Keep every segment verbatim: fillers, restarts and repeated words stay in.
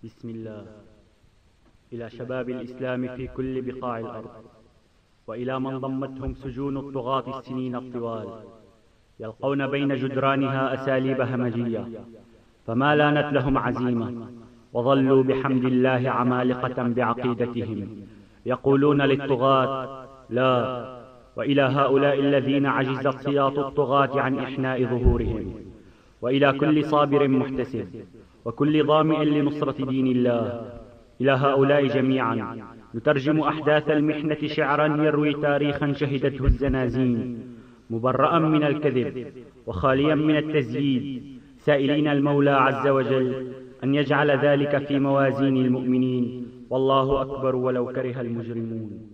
بسم الله. إلى شباب الإسلام في كل بقاع الأرض، وإلى من ضمتهم سجون الطغاة السنين الطوال، يلقون بين جدرانها أساليب همجية، فما لانت لهم عزيمة، وظلوا بحمد الله عمالقة بعقيدتهم، يقولون للطغاة لا، وإلى هؤلاء الذين عجزت سياط الطغاة عن إحناء ظهورهم، وإلى كل صابر محتسب، وكل ظامئ لنصرة دين الله، إلى هؤلاء جميعا نترجم أحداث المحنة شعرا يروي تاريخا شهدته الزنازين، مبرأ من الكذب وخاليا من التزييد، سائلين المولى عز وجل أن يجعل ذلك في موازين المؤمنين، والله أكبر ولو كره المجرمون.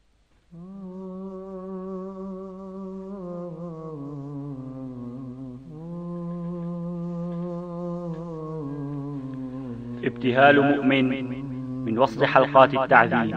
ابتهال مؤمن من وسط حلقات التعذيب.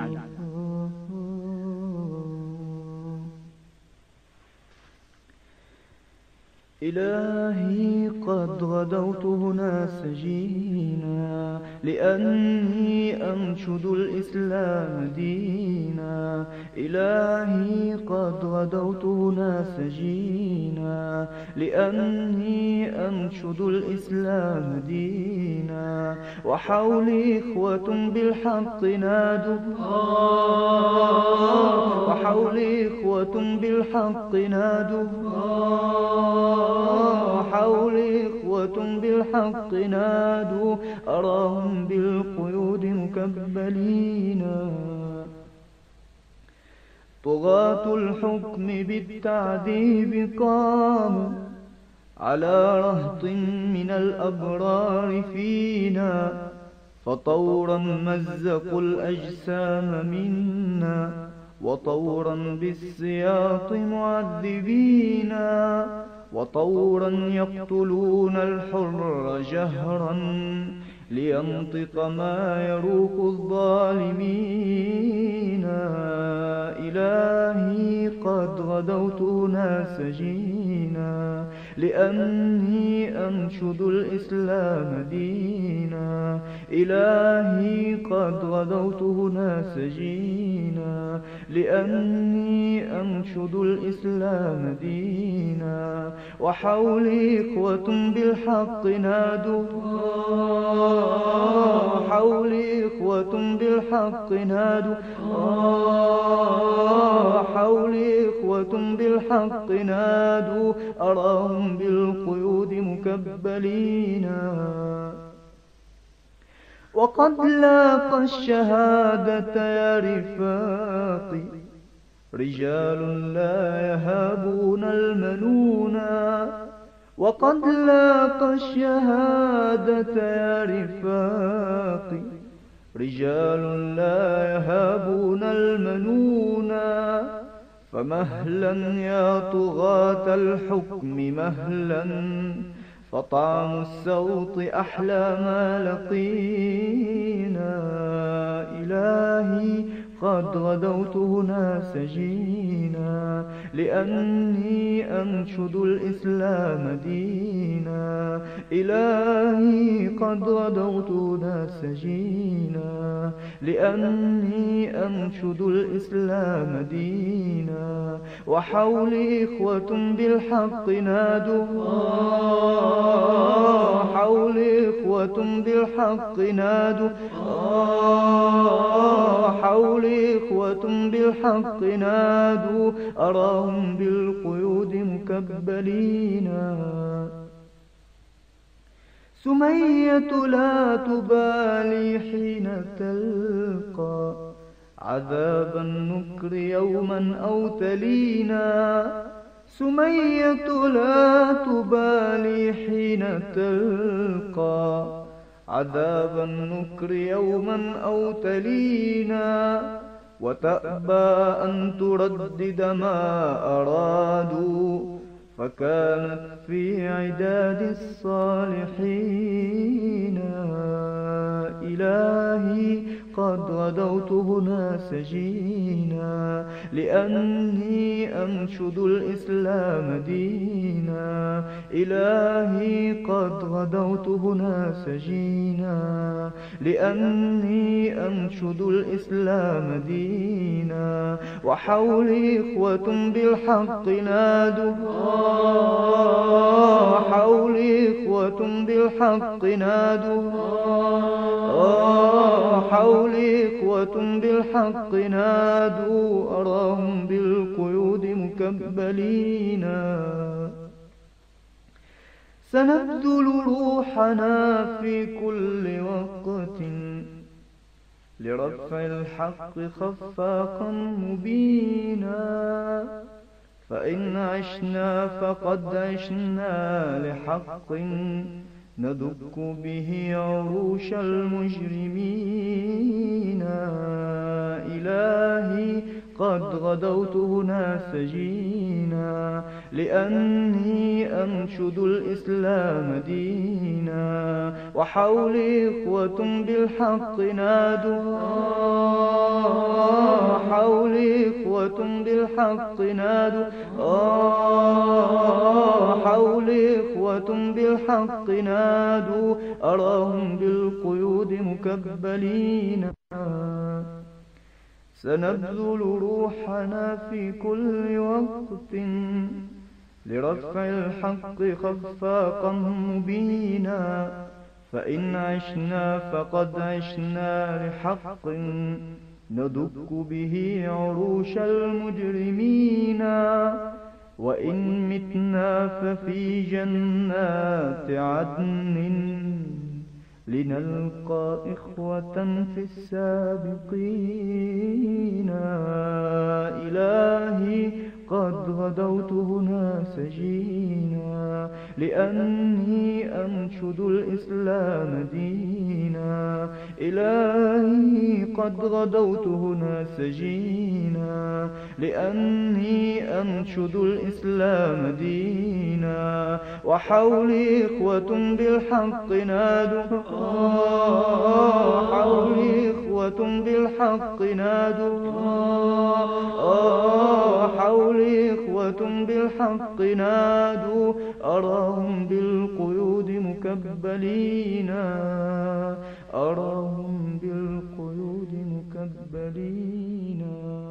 إلهي قد غدوت هنا سجينا لأني أنشد الإسلام دينا. إلهي قد غدوت هنا سجينا لأني أنشد الإسلام دينا. وحولي إخوة بالحق نادوا، وحولي إخوة بالحق نادوا، وحولي إخوة بالحق نادوا، أراهم بالقيود مكبلين. طغاة الحكم بالتعذيب قاموا على رهط من الأبرار فينا، فطورا مزقوا الأجسام منا، وطورا بالسياط معذبينا، وطورا يقتلون الحر جهرا لينطق ما يروق الظالمين. إلهي قد غدوت هنا سجينا لأني أنشد الإسلام دينا. إلهي قد غدوت هنا سجينا لأني أنشد الإسلام دينا. وحولي إخوة بالحق نادوا، وحولي إخوة بالحق نادوا، وحولي إخوة بالحق نادوا، أراهم بالقيود مكبلين. وقد لاقى الشهادة يا رفاقي رجال لا يهابون المنونا. وقد لاقى الشهادة يا رفاقي رجال لا يهابون المنونا. فمهلا يا طغاة الحكم مهلا، فطعم السوط أحلى ما لقينا. إلهي قد غدوت هنا سجينا لأني أنشد الإسلام دينا. إلهي قد غدوت هنا سجينا لأني أنشد الإسلام دينا. وحولي إخوة بالحق نادوا، وحولي إخوة بالحق نادوا، وحولي إخوة بالحق نادوا، أراهم بالقيود مكبلين. سمية لا تبالي حين تلقى عذاب النكر يوما أو تلينا. سمية لا تبالي حين تلقى عذاب النكر يوما أو تلينا، وتأبى أن تردد ما أرادوا، فكانت في عداد الصالحين. إلهي قد غدوت هنا سجينا لأني أنشد الإسلام دينا. إلهي قد غدوت هنا سجينا لأني أنشد الإسلام دينا. وحولي إخوة بالحق نادوا، حولي إخوة بالحق نادوا، حولي إخوة بالحق نادوا، أراهم بالقيود مكبلين. سنبذل روحنا في كل وقت لرفع الحق خفاقا مبينا. فإن عشنا فقد عشنا لحق ندك به عروش المجرمين. إلهي قد غدوت هنا سجينا لأني أنشد الإسلام دينا. وحولي إخوة بالحق نادوا، حولي إخوة بالحق نادوا، حولي إخوة بالحق نادوا، أراهم بالقيود مكبلين. سنبذل روحنا في كل وقت لرفع الحق خفاقا مبينا. فإن عشنا فقد عشنا لحق ندك به عروش المجرمين. وإن متنا ففي جنات عدن لنلقى إخوة في السابقين. إلهي قد غدوت هنا سجينا لأني أنشد الإسلام دينا. إلهي قد غدوت هنا سجينا لأني أنشد الإسلام دينا. وحولي إخوة بالحق نادوا، حولي إخوة بالحق نادوا، حولي إخوة بالحق نادوا، أراهم بالقيود مكبلين، أراهم بالقيود مكبلين.